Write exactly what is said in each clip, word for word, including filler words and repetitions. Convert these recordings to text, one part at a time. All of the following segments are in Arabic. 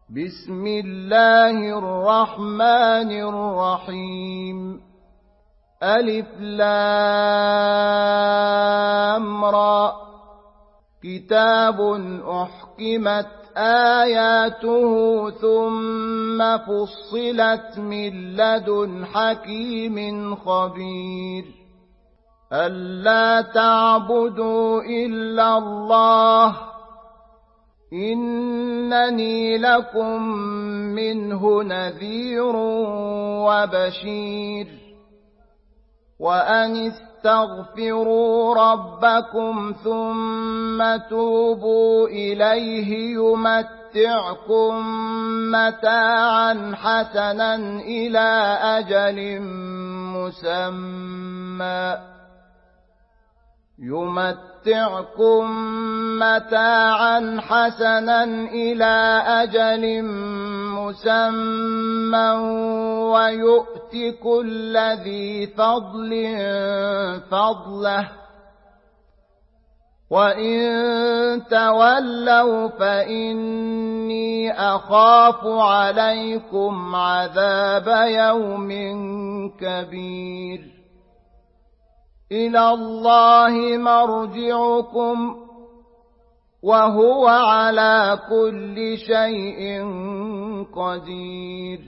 بسم الله الرحمن الرحيم ألف لام را كتاب أحكمت آياته ثم فصلت من لدن حكيم خبير ألا تعبدوا إلا الله إنني لكم منه نذير وبشير وأن استغفروا ربكم ثم توبوا إليه يمتعكم متاعا حسنا إلى أجل مسمى يمتعكم متاعا حسنا إلى أجل مسمى ويؤت كل ذي فضل فضله وإن تولوا فإني أخاف عليكم عذاب يوم كبير إلى الله مرجعكم وهو على كل شيء قدير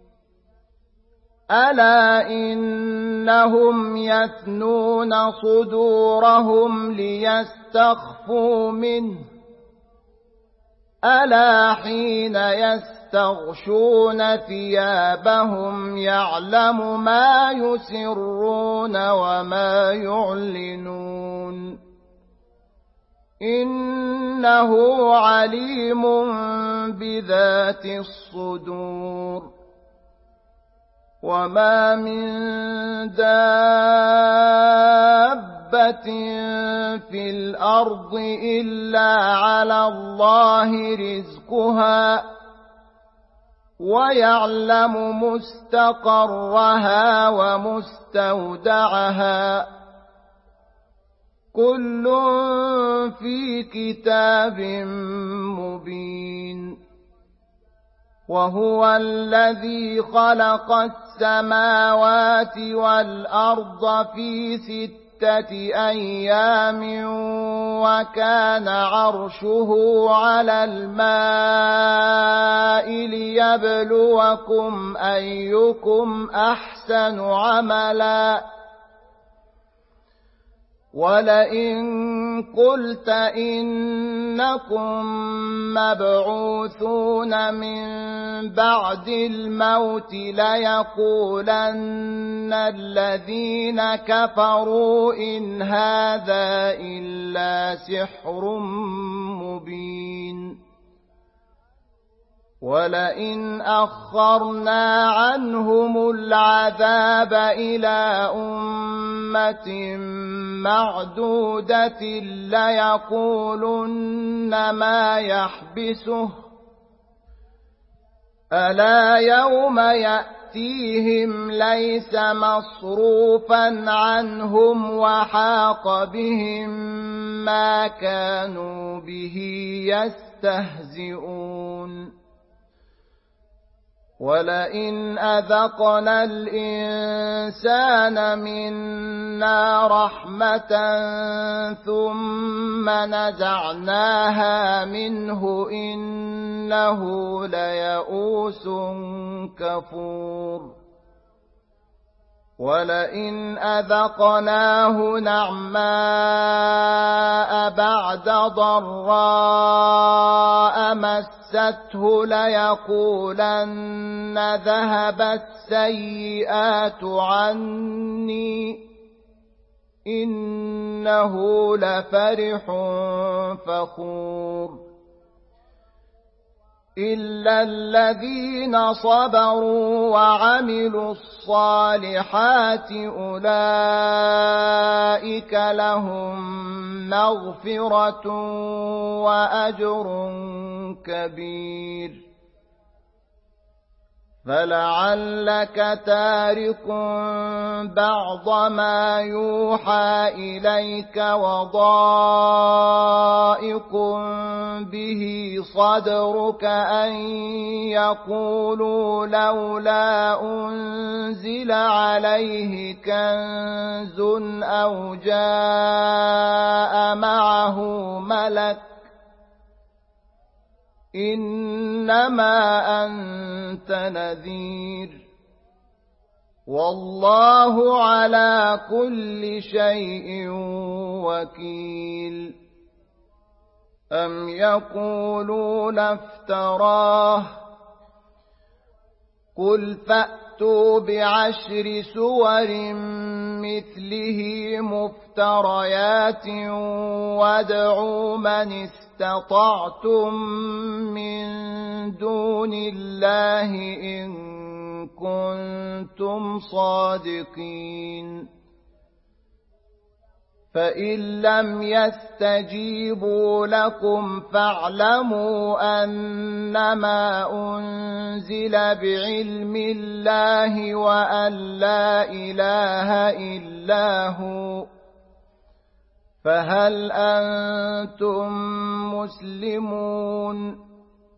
ألا إنهم يثنون صدورهم ليستخفوا منه ألا حين يستغشون ثيابهم يعلم ما يسرون وما يعلنون إنه عليم بذات الصدور وما من دابة في الأرض إلا على الله رزقها ويعلم مستقرها ومستودعها كل في كتاب مبين وهو الذي خلق السماوات والأرض في ستة أيام وكان عرشه على الماء ليبلوكم أيكم أحسن عملا ولئن قلت إنكم مبعوثون من بعد الموت ليقولن الذين كفروا إن هذا إلا سحر مبين ولئن أخرنا عنهم العذاب إلى أمة معدودة ليقولن ما يحبسه ألا يوم يأتيهم ليس مصروفا عنهم وحاق بهم ما كانوا به يستهزئون ولئن أذقنا الإنسان منا رحمة ثم نزعناها منه إنه ليئوس كفور ولئن أذقناه نعماء بعد ضراء مسته ليقولن ذهب السيئات عني إنه لفرح فخور إلا الذين صبروا وعملوا الصالحات أولئك لهم مغفرة وأجر كبير فلعلك تارك بعض ما يوحى إليك وضائق به صدرك أن يقولوا لولا أنزل عليه كنز أو جاء معه ملك إنما أنت نذير والله على كل شيء وكيل أم يقولون افتراه قل فأتوا بعشر سور مثله مفتريات وادعوا من استطعتم من دون الله إن كنتم صادقين فإن لم يستجيبوا لكم فاعلموا أنما أنزل بعلم الله وأن لا إله إلا هو فهل أنتم مسلمون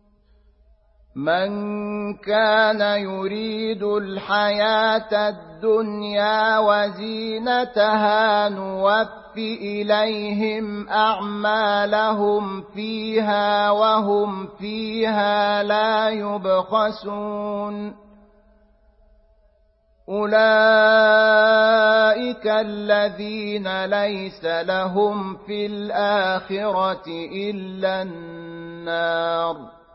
من كان يريد الحياة الدنيا وزينتها نوفي إليهم أعمالهم فيها وهم فيها لا يبخسون أولئك الذين ليس لهم في الآخرة إلا النار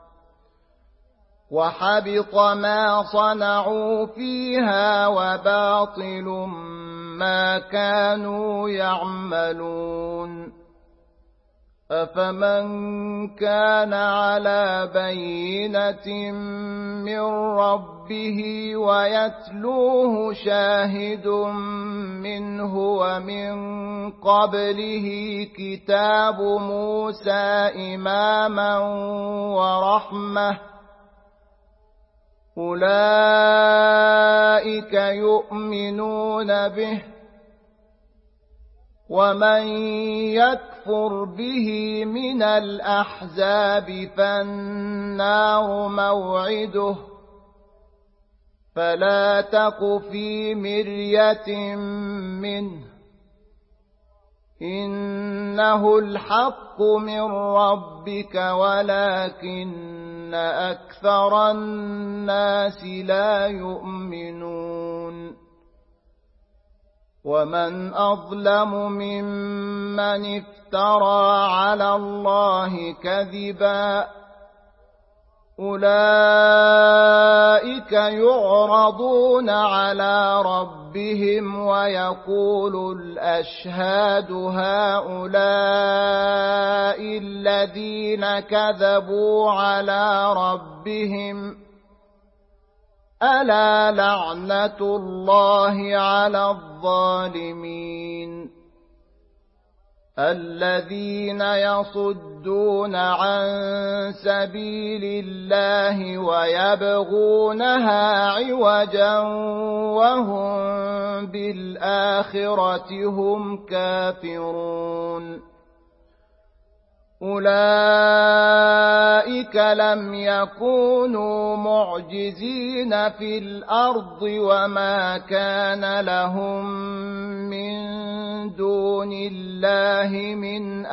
وحبط ما صنعوا فيها وباطل ما كانوا يعملون أفمن كان على بينة من ربه ويتلوه شاهد منه ومن قبله كتاب موسى إماما ورحمة أولئك يؤمنون به ومن يكفر به من الأحزاب فالنار موعده فلا تك في مرية منه إنه الحق من ربك ولكن أكثر الناس لا يؤمنون ومن أظلم ممن افترى على الله كذبا أولئك يعرضون على ربهم ويقول الأشهاد هؤلاء الذين كذبوا على ربهم ألا لعنة الله على الظالمين الذين يصدون عن سبيل الله ويبغونها عوجا وهم بالآخرة هم كافرون أولئك لم يكونوا معجزين في الأرض وما كان لهم من دون الله من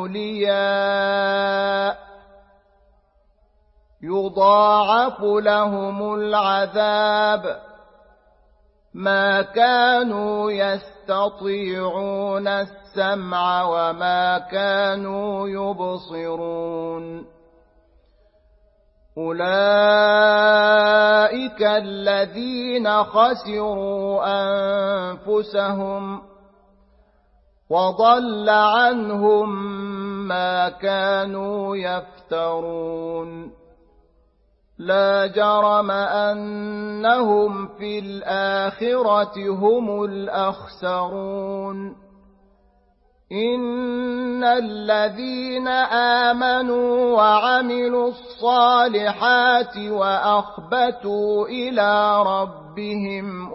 أولياء يضاعف لهم العذاب ما كانوا يستطيعون السمع وما كانوا يبصرون أولئك الذين خسروا أنفسهم وضل عنهم ما كانوا يفترون لا جرم أنهم في الآخرة هم الأخسرون إن الذين آمنوا وعملوا الصالحات وأخبتوا إلى ربهم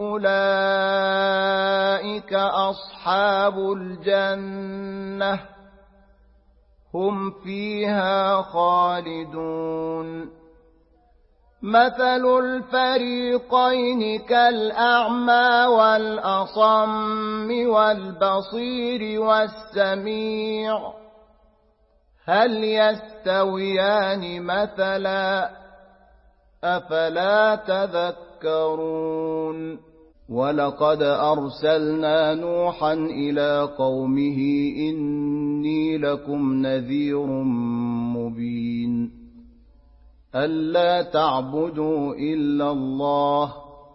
أولئك أصحاب الجنة هم فيها خالدون مثل الفريقين كالأعمى والأصم والبصير والسميع هل يستويان مثلا أفلا تذكرون ولقد أرسلنا نوحا إلى قومه إني لكم نذير مبين ألا تعبدوا إلا الله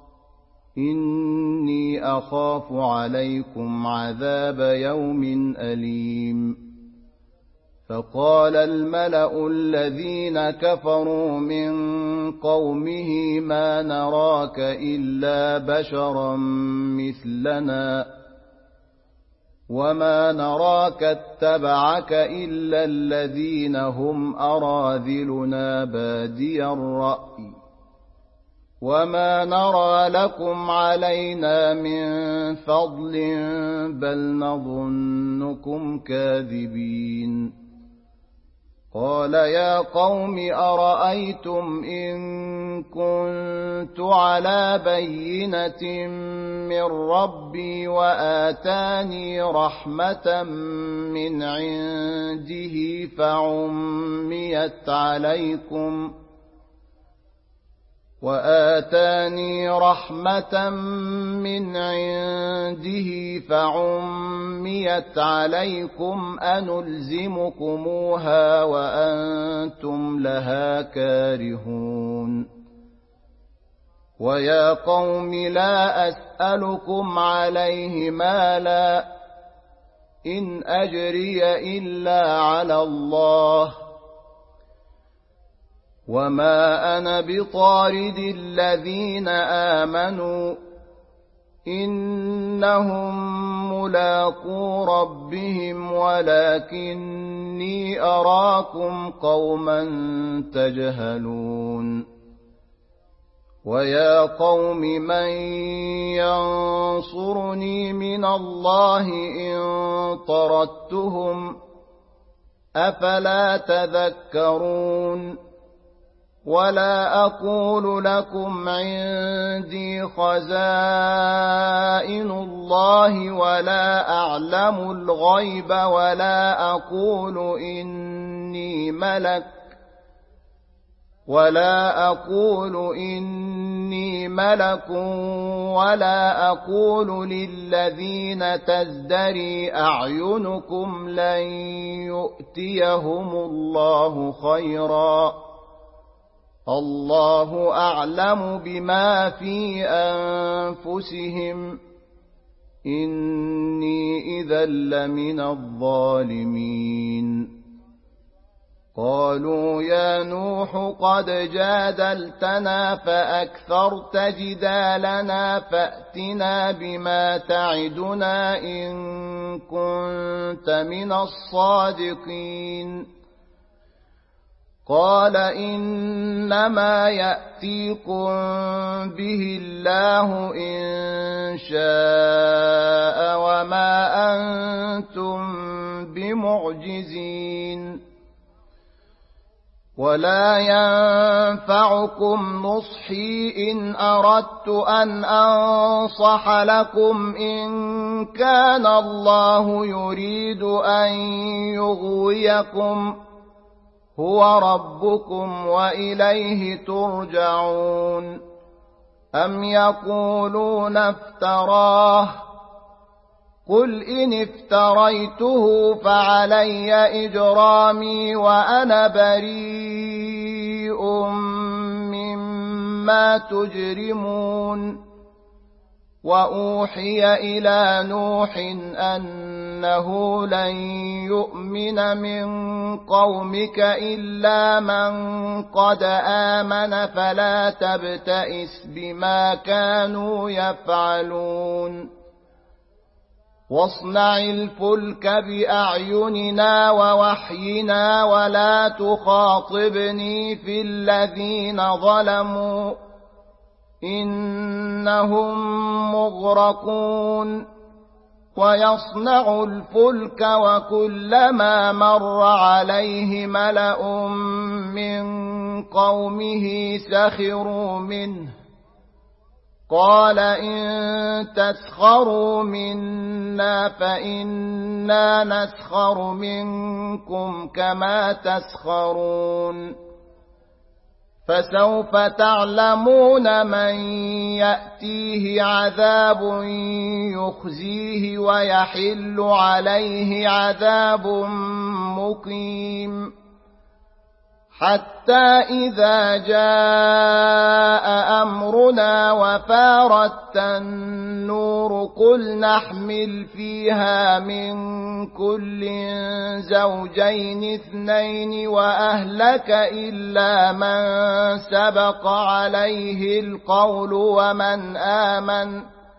إني أخاف عليكم عذاب يوم أليم فقال الملأ الذين كفروا من قومه ما نراك إلا بشرا مثلنا وما نراك اتبعك إلا الذين هم أراذلنا بادي الرأي وما نرى لكم علينا من فضل بل نظنكم كاذبين قال يا قوم أرأيتم إن كنت على بينة من ربي وآتاني رحمة من عنده فعميت عليكم وآتاني رحمة من عنده فعميت عليكم أنلزمكموها وأنتم لها كارهون ويا قوم لا أسألكم عليه مالا إن أجري إلا على الله وما أنا بطارد الذين آمنوا إنهم ملاقو ربهم ولكني أراكم قوما تجهلون ويا قوم من ينصرني من الله إن طردتهم أفلا تذكرون ولا أقول لكم عندي خزائن الله ولا أعلم الغيب ولا أقول إني ملك ولا أقول إني ملك ولا أقول للذين تزدري أعينكم لن يؤتيهم الله خيرا الله أعلم بما في أنفسهم إني إذا لمن الظالمين قالوا يا نوح قد جادلتنا فأكثرت جدالنا فأتنا بما تعدنا إن كنت من الصادقين قال إنما يأتيكم به الله إن شاء وما أنتم بمعجزين ولا ينفعكم نصحي إن أردت أن أنصح لكم إن كان الله يريد أن يغويكم هو ربكم وإليه ترجعون أم يقولون افتراه قل إن افتريته فعلي إجرامي وأنا بريء مما تجرمون وأوحي إلى نوح أنه لن يؤمن من قومك إلا من قد آمن فلا تبتئس بما كانوا يفعلون واصنع الفلك بأعيننا ووحينا ولا تخاطبني في الذين ظلموا إنهم مغرقون ويصنع الفلك وكلما مر عليه ملأ من قومه سخروا منه قال إن تسخروا منا فإنا نسخر منكم كما تسخرون فسوف تعلمون من يأتيه عذاب يخزيه ويحل عليه عذاب مقيم حتى إذا جاء أمرنا وفارت النور قل نحمل فيها من كل زوجين اثنين وأهلك إلا من سبق عليه القول ومن آمن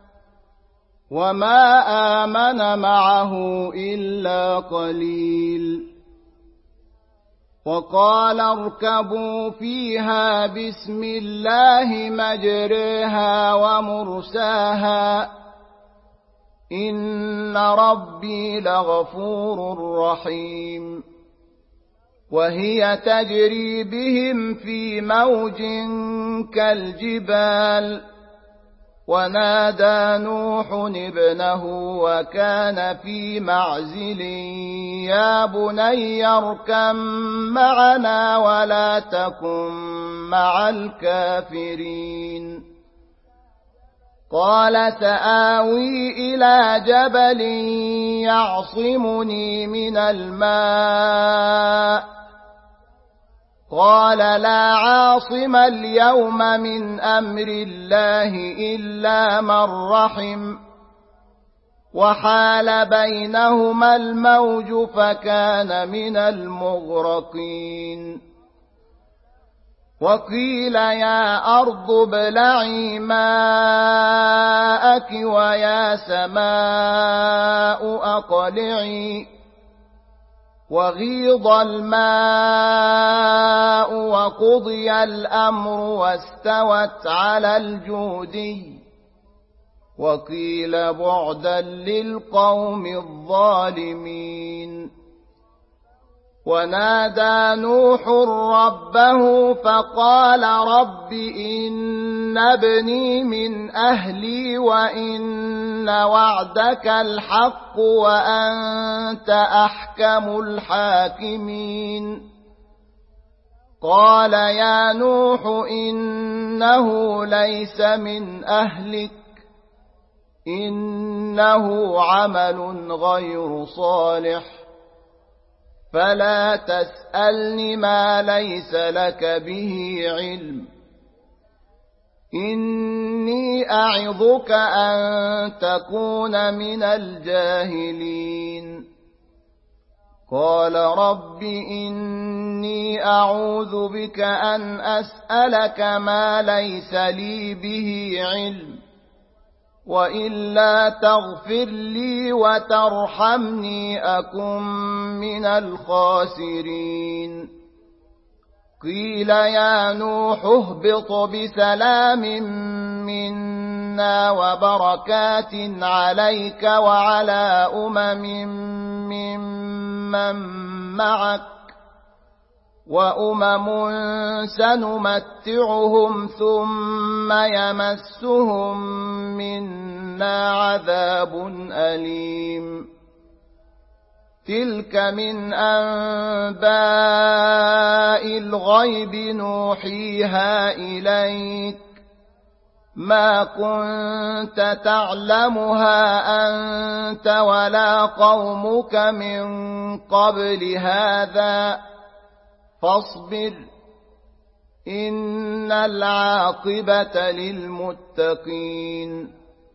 وما آمن معه إلا قليل وقال اركبوا فيها بسم الله مجريها ومرساها إن ربي لغفور رحيم وهي تجري بهم في موج كالجبال ونادى نوح ابنه وكان في معزل يا بني اركب معنا ولا تكن مع الكافرين قال سآوي إلى جبل يعصمني من الماء قال لا عاصم اليوم من أمر الله إلا من رحم وحال بينهما الموج فكان من المغرقين وقيل يا أرض ابلعي ماءك ويا سماء أقلعي وغيض الماء وقضي الأمر واستوت على الجودي وقيل بعدا للقوم الظالمين ونادى نوح ربه فقال رب إن ابني من أهلي وإن وعدك الحق وأنت أحكم الحاكمين قال يا نوح إنه ليس من أهلك إنه عمل غير صالح فلا تسألني ما ليس لك به علم إني أعظك أن تكون من الجاهلين قال رب إني أعوذ بك أن أسألك ما ليس لي به علم وإلا تغفر لي وترحمني أكن من الخاسرين قيل يا نوح اهبط بسلام منا وبركات عليك وعلى أمم ممن معك وأمم سنمتعهم ثم يمسهم منا عذاب أليم تلك من أنباء الغيب نوحيها إليك ما كنت تعلمها أنت ولا قومك من قبل هذا فاصبر إن العاقبة للمتقين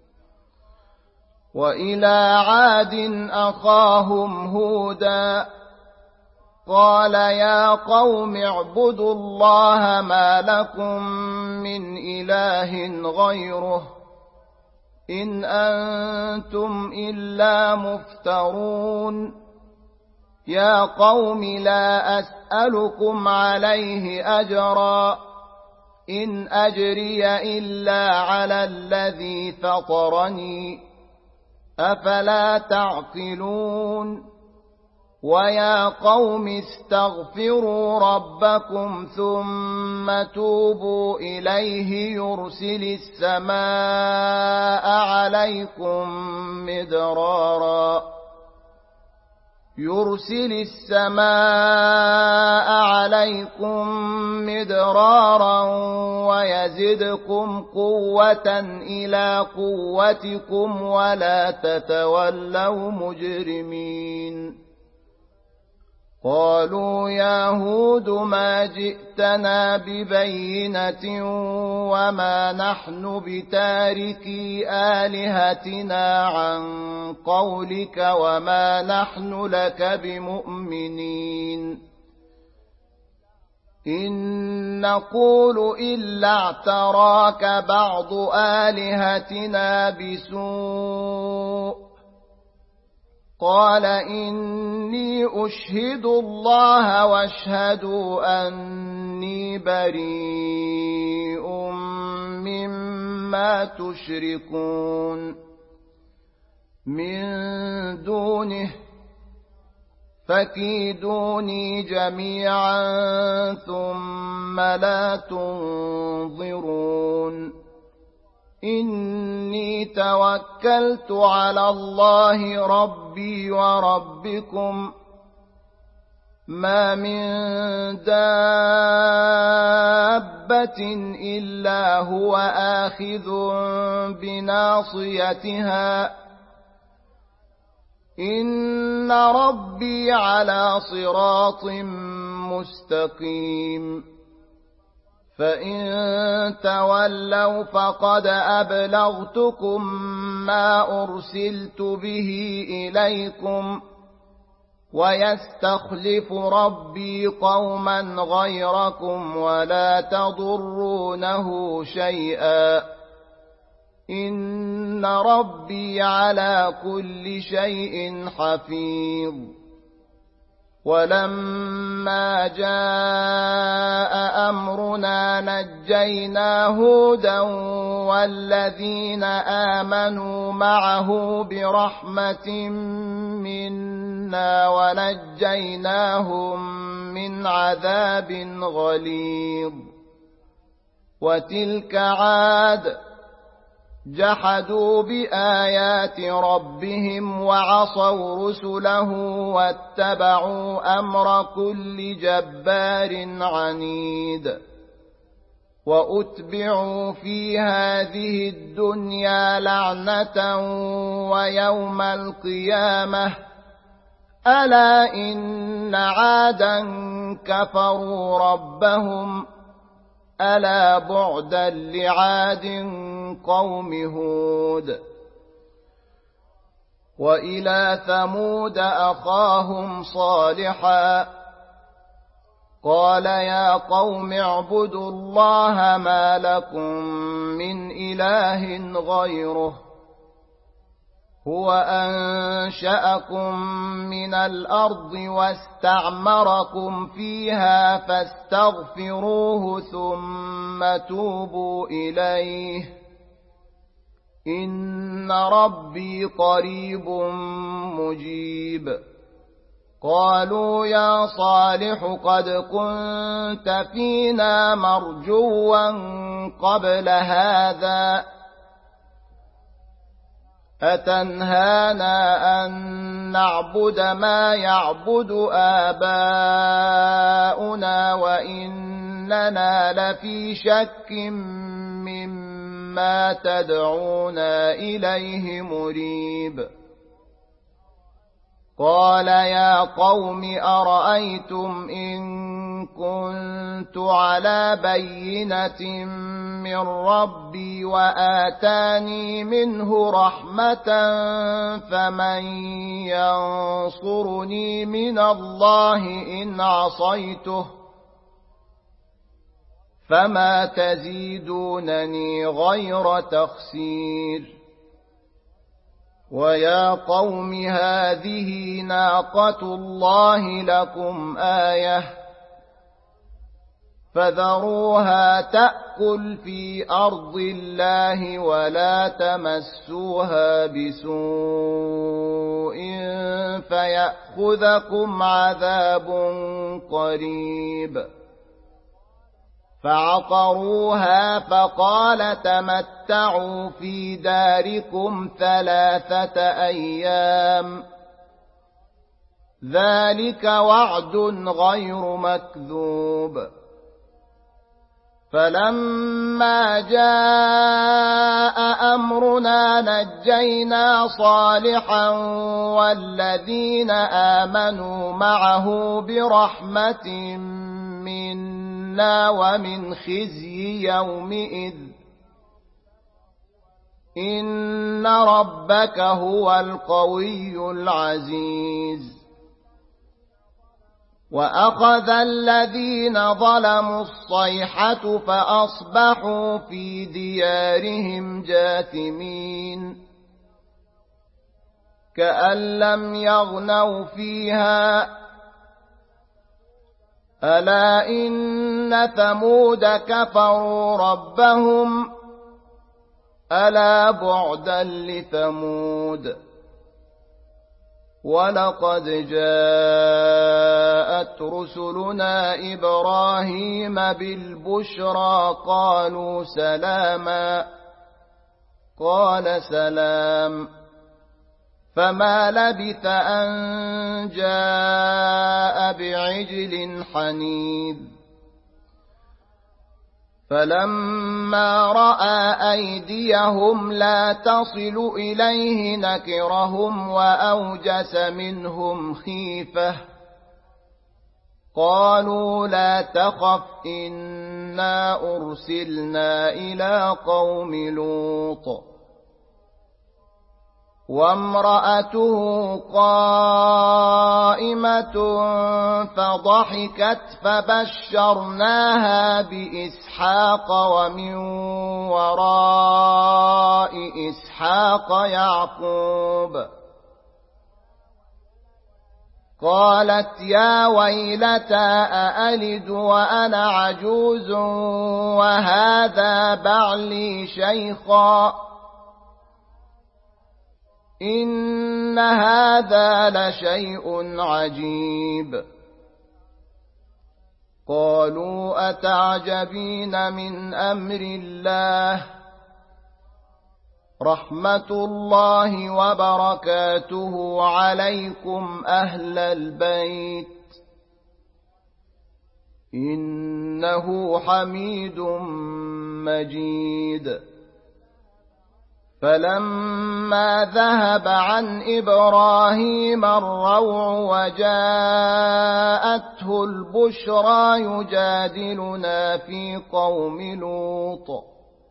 وإلى عاد أخاهم هودا قال يا قوم اعبدوا الله ما لكم من إله غيره إن أنتم إلا مفترون يا قوم لا أسألكم عليه أجرا إن أجري إلا على الذي فطرني أفلا تعقلون ويا قوم استغفروا ربكم ثم توبوا إليه يرسل السماء عليكم مدرارا يرسل السماء عليكم مدرارا ويزدكم قوة إلى قوتكم ولا تتولوا مجرمين قالوا يا هود ما جئتنا ببينة وما نحن بتاركي آلهتنا عن قولك وما نحن لك بمؤمنين إن نقول إلا اعتراك بعض آلهتنا بسوء قال إني أشهد الله واشهدوا أني بريء مما تشركون من دونه فكيدوني جميعا ثم لا تنظرون إني توكلت على الله ربي وربكم ما من دابة إلا هو آخذ بناصيتها إن ربي على صراط مستقيم فإن تولوا فقد أبلغتكم ما أرسلت به إليكم ويستخلف ربي قوما غيركم ولا تضرونه شيئا إن ربي على كل شيء حفيظ ولما جاء أمرنا نجينا هودا والذين آمنوا معه برحمة منا ونجيناهم من عذاب غليظ وتلك عاد جحدوا بآيات ربهم وعصوا رسله واتبعوا أمر كل جبار عنيد وأتبعوا في هذه الدنيا لعنة ويوم القيامة ألا إن عادا كفروا ربهم ألا بعدا لعاد قوم هود وإلى ثمود أخاهم صالحا قال يا قوم اعبدوا الله ما لكم من إله غيره هو أنشأكم من الأرض واستعمركم فيها فاستغفروه ثم توبوا إليه إن ربي قريب مجيب قالوا يا صالح قد كنت فينا مرجوا قبل هذا أتنهانا أن نعبد ما يعبد آباؤنا وإننا لفي شك مما تدعونا إليه مريب قال يا قوم أرأيتم إن كنت على بينة من ربي وآتاني منه رحمة فمن ينصرني من الله إن عصيته فما تزيدونني غير تخسير ويا قوم هذه ناقة الله لكم آية فذروها تأكل في أرض الله ولا تمسوها بسوء فيأخذكم عذاب قريب. فعقروها فقال تمتعوا في داركم ثلاثة أيام ذلك وعد غير مكذوب. فلما جاء أمرنا نجينا صالحا والذين آمنوا معه برحمة منا ومن خزي يومئذ إن ربك هو القوي العزيز. وأخذ الذين ظلموا الصيحة فأصبحوا في ديارهم جاثمين كأن لم يغنوا فيها ألا إن ثمود كفروا ربهم ألا بعدا لثمود. ولقد جاءت رسلنا إبراهيم بالبشرى قالوا سلاما قال سلام فما لبث أن جاء بعجل حنيذ. فلما رأى أيديهم لا تصل إليه نكرهم وأوجس منهم خيفة قالوا لا تخف إنا أرسلنا إلى قوم لوط وامرأته قائمة فضحكت فبشرناها بإسحاق ومن وراء إسحاق يعقوب قالت يا ويلتى أألد وأنا عجوز وهذا بعلي شيخا إن هذا لشيء عجيب. قالوا أتعجبين من أمر الله رحمة الله وبركاته عليكم أهل البيت إنه حميد مجيد. فلما ذهب عن إبراهيم الروع وجاءته البشرى يجادلنا في قوم لوط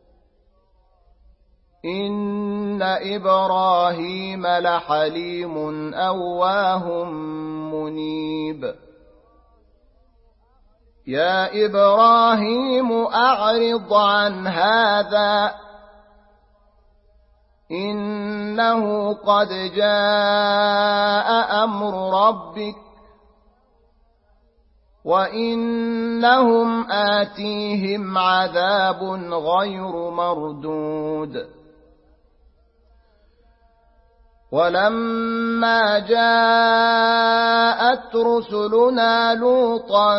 إن إبراهيم لحليم أواه منيب. يا إبراهيم أعرض عن هذا إنه قد جاء أمر ربك وإنهم آتيهم عذاب غير مردود. ولما جاءت رسلنا لوطا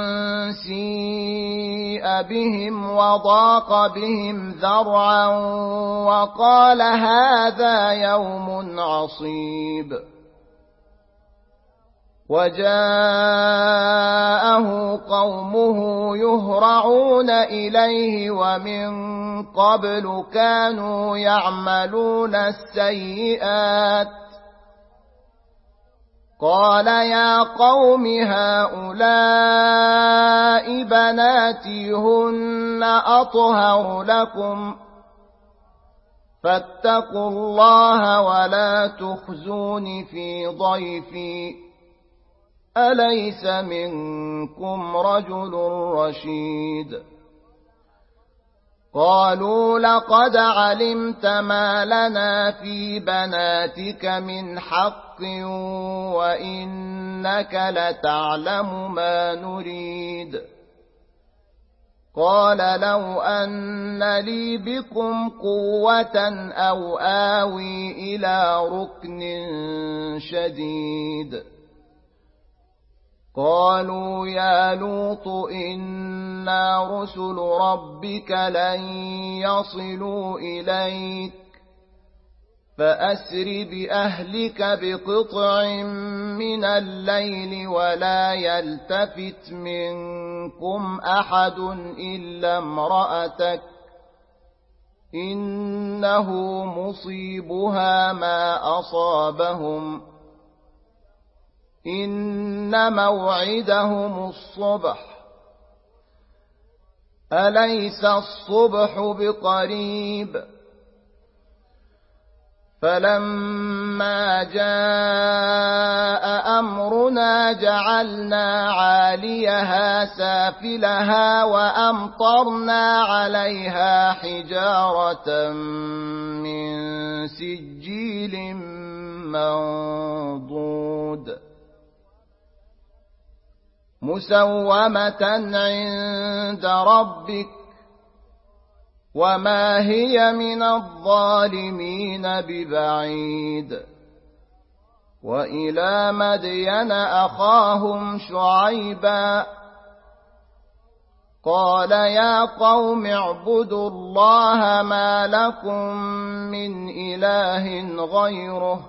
سيء بهم وضاق بهم ذرعا وقال هذا يوم عصيب. وجاءه قومه يهرعون إليه ومن قبل كانوا يعملون السيئات قال يا قوم هؤلاء بناتي هن أطهر لكم فاتقوا الله ولا تخزون في ضيفي أليس منكم رجل رشيد. قالوا لقد علمت ما لنا في بناتك من حق وإنك لتعلم ما نريد قال لو أن لي بكم قوة أو آوي إلى ركن شديد. قالوا يا لوط إنا رسل ربك لن يصلوا إليك فأسر بأهلك بقطع من الليل ولا يلتفت منكم أحد إلا امرأتك إنه مصيبها ما أصابهم إن موعدهم الصبح أليس الصبح بقريب. فلما جاء أمرنا جعلنا عاليها سافلها وأمطرنا عليها حجارة من سجيل منضود مسومة عند ربك وما هي من الظالمين ببعيد. وإلى مدين أخاهم شعيبا قال يا قوم اعبدوا الله ما لكم من إله غيره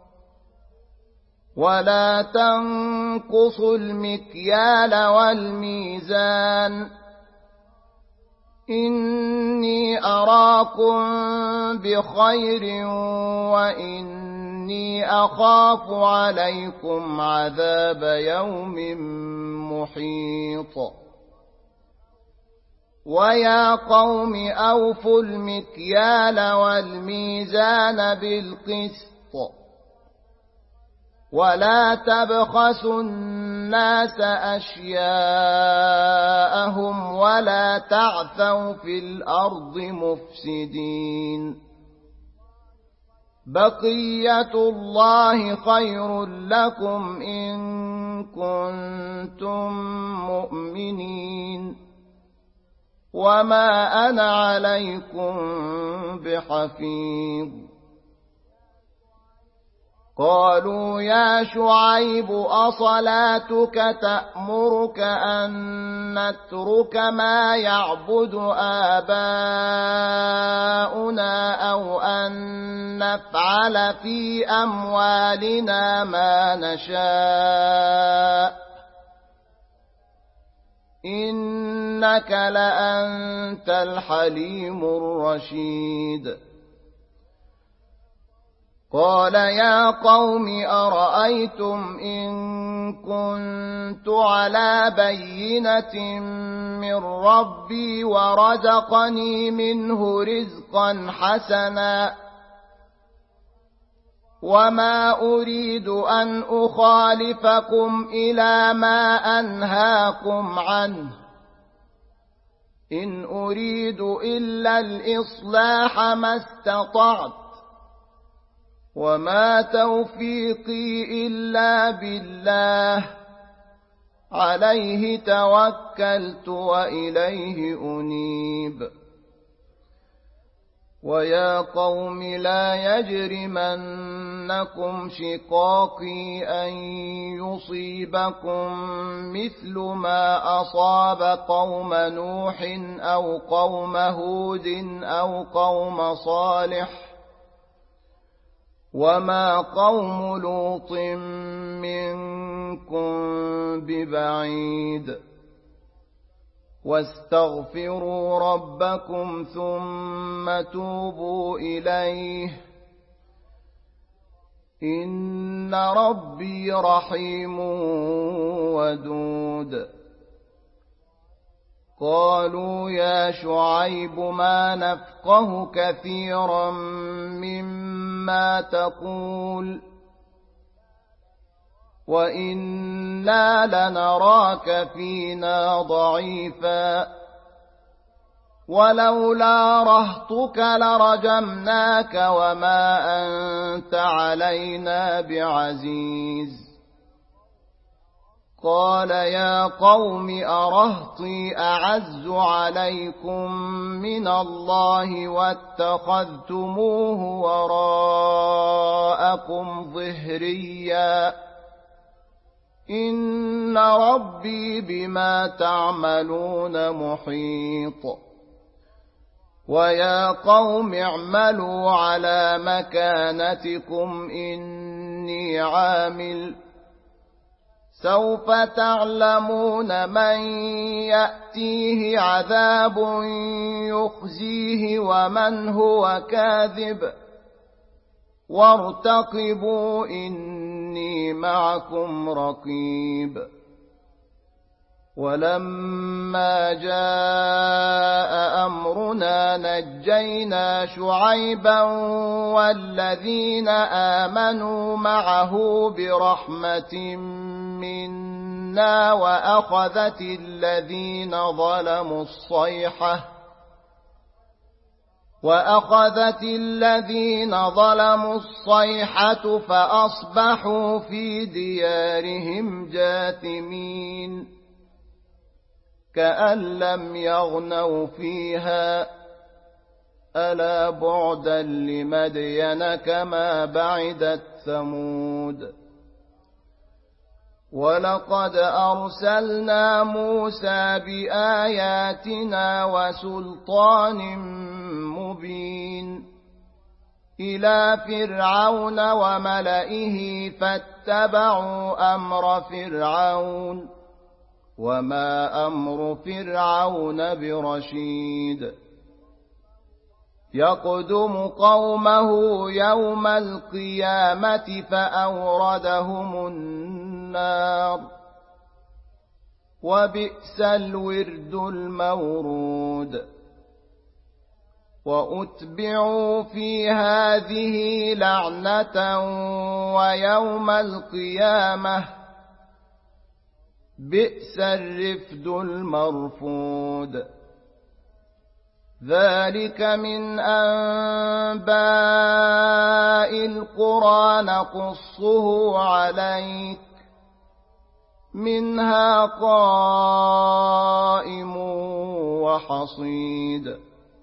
ولا تنقصوا المكيال والميزان إني أراكم بخير وإني أخاف عليكم عذاب يوم محيط. ويا قوم أوفوا المكيال والميزان بالقسط ولا تبخسوا الناس أشياءهم ولا تعثوا في الأرض مفسدين. بقية الله خير لكم إن كنتم مؤمنين وما أنا عليكم بحفيظ. قالوا يا شعيب أصلاتك تأمرك أن نترك ما يعبد آباؤنا أو أن نفعل في أموالنا ما نشاء إنك لأنت الحليم الرشيد. قال يا قوم أرأيتم إن كنت على بينة من ربي ورزقني منه رزقا حسنا وما أريد أن أخالفكم إلى ما أنهاكم عنه إن أريد إلا الإصلاح ما استطعت وما توفيقي إلا بالله عليه توكلت وإليه أنيب. ويا قوم لا يجرمنكم شقاقي أن يصيبكم مثل ما أصاب قوم نوح أو قوم هود أو قوم صالح وما قوم لوط منكم ببعيد. واستغفروا ربكم ثم توبوا إليه إن ربي رحيم ودود. قالوا يا شعيب ما نفقه كثيرا مما تقول وإنا لنراك فينا ضعيفا ولولا رهطك لرجمناك وما أنت علينا بعزيز. قال يا قوم أرهطي أعز عليكم من الله واتخذتموه وراءكم ظهريا إن ربي بما تعملون محيط ويا قوم اعملوا على مكانتكم إني عامل سوف تعلمون من يأتيه عذاب يخزيه ومن هو كاذب وارتقبوا إني معكم رقيب ولما جاء أمرنا نجينا شعيبا والذين آمنوا معه برحمة منا وأخذت الذين ظلموا الصيحة وأخذت الذين ظلموا الصيحة فأصبحوا في ديارهم جاثمين كأن لم يغنوا فيها ألا بعدا لمدين كما بعدت ثمود ولقد أرسلنا موسى بآياتنا وسلطان مبين إلى فرعون وملئه فاتبعوا أمر فرعون وما أمر فرعون برشيد يقدم قومه يوم القيامة فأوردهم النار وبئس الورد المورود وأتبعوا في هذه لعنة ويوم القيامة بئس الرفد المرفود ذلك من أنباء القرى نقصه عليك منها قائم وحصيد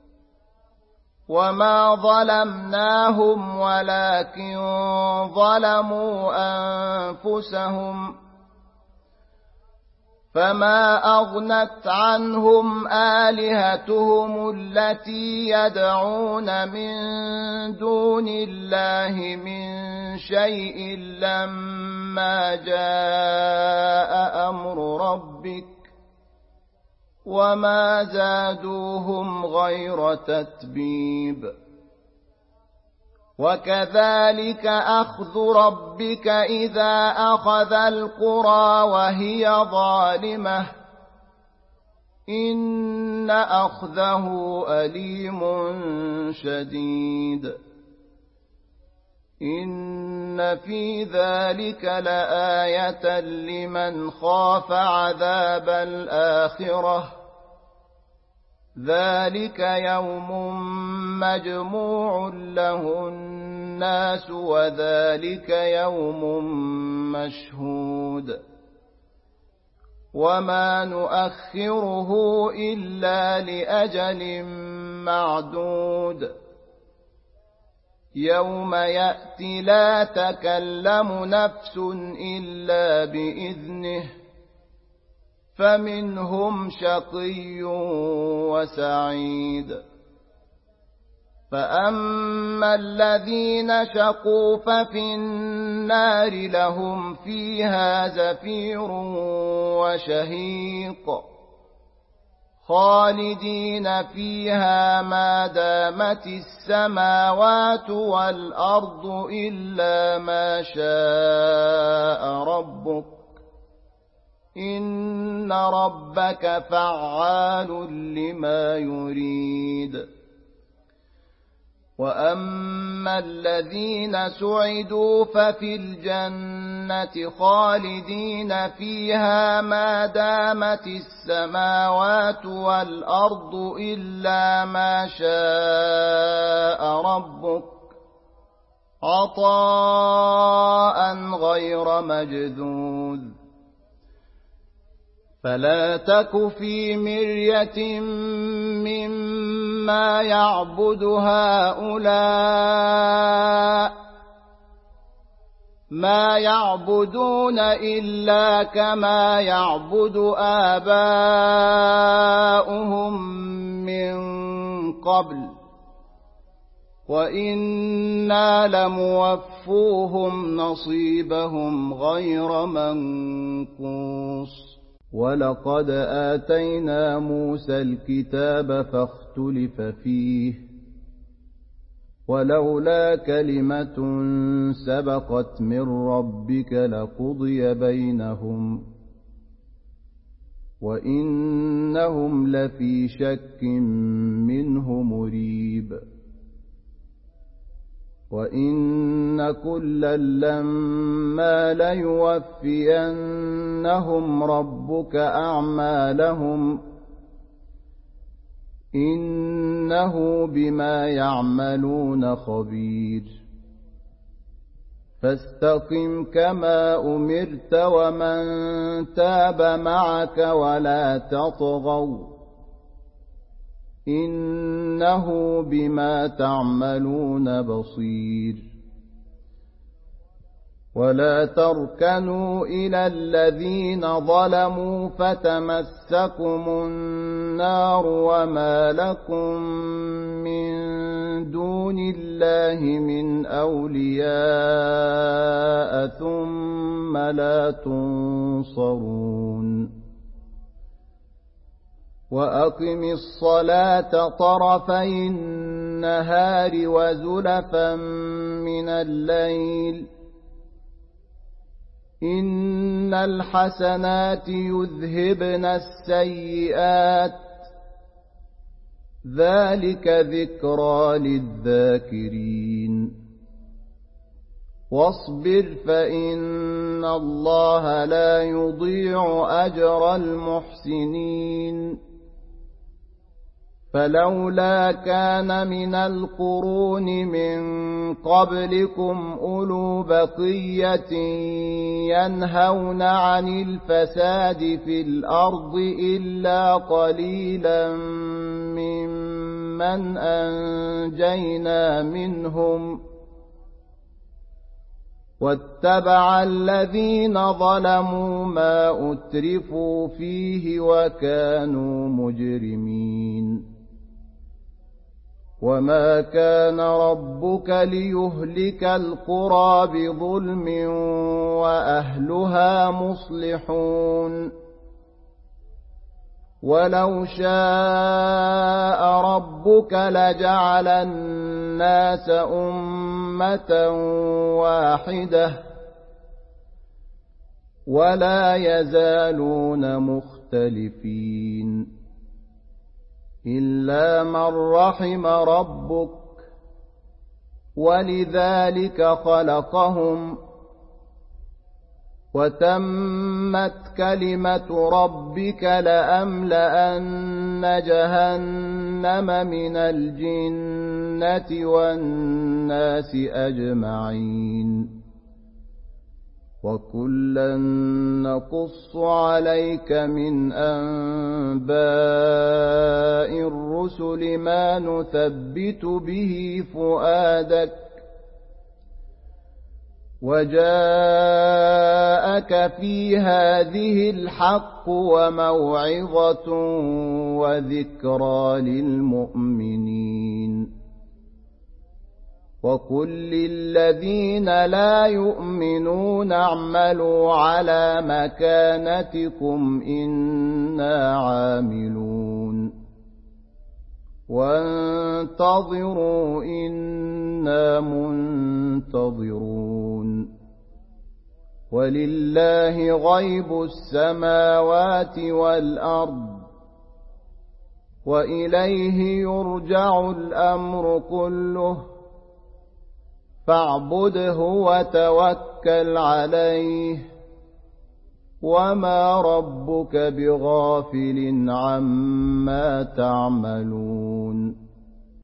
وما ظلمناهم ولكن ظلموا أنفسهم فما أغنت عنهم آلهتهم التي يدعون من دون الله من شيء لما جاء أمر ربك وما زادوهم غير تتبيب وكذلك أخذ ربك إذا أخذ القرى وهي ظالمة إن أخذه أليم شديد إن في ذلك لآية لمن خاف عذاب الآخرة ذلك يوم مجموع له الناس وذلك يوم مشهود وما نؤخره إلا لأجل معدود يوم يأتي لا تكلم نفس إلا بإذنه فمنهم شقي وسعيد فأما الذين شقوا ففي النار لهم فيها زفير وشهيق خالدين فيها ما دامت السماوات والأرض إلا ما شاء ربك إن ربك فعال لما يريد وأما الذين سعدوا ففي الجنة خالدين فيها ما دامت السماوات والأرض إلا ما شاء ربك عطاء غير مجذوذ فلا تك في مرية مما يعبد هؤلاء ما يعبدون إلا كما يعبد آباؤهم من قبل وإنا لموفوهم نصيبهم غير منقوص ولقد آتينا موسى الكتاب فاختلف فيه ولولا كلمة سبقت من ربك لقضي بينهم وإنهم لفي شك منه مريب وإن كلا لما ليوفينهم ربك أعمالهم إنه بما يعملون خبير فاستقم كما أمرت ومن تاب معك ولا تطغوا إنه بما تعملون بصير ولا تركنوا إلى الذين ظلموا فتمسكم النار وما لكم من دون الله من أولياء ثم لا تنصرون وأقم الصلاة طرفي النهار وزلفا من الليل إن الحسنات يذهبن السيئات ذلك ذكرى للذاكرين واصبر فإن الله لا يضيع أجر المحسنين فلولا كان من القرون من قبلكم أولو بقية ينهون عن الفساد في الأرض إلا قليلا ممن أنجينا منهم واتبع الذين ظلموا ما أترفوا فيه وكانوا مجرمين وما كان ربك ليهلك القرى بظلم وأهلها مصلحون ولو شاء ربك لجعل الناس أمة واحدة ولا يزالون مختلفين إلا من رحم ربك ولذلك خلقهم وتمت كلمة ربك لأملأن جهنم من الجنة والناس أجمعين وكلا نقص عليك من أنباء الرسل ما نثبت به فؤادك وجاءك في هذه الحق وموعظة وذكرى للمؤمنين وقل للذين لا يؤمنون اعملوا على مكانتكم إنا عاملون وانتظروا إنا منتظرون ولله غيب السماوات والأرض وإليه يرجع الأمر كله فاعبده وتوكل عليه وما ربك بغافل عما تعملون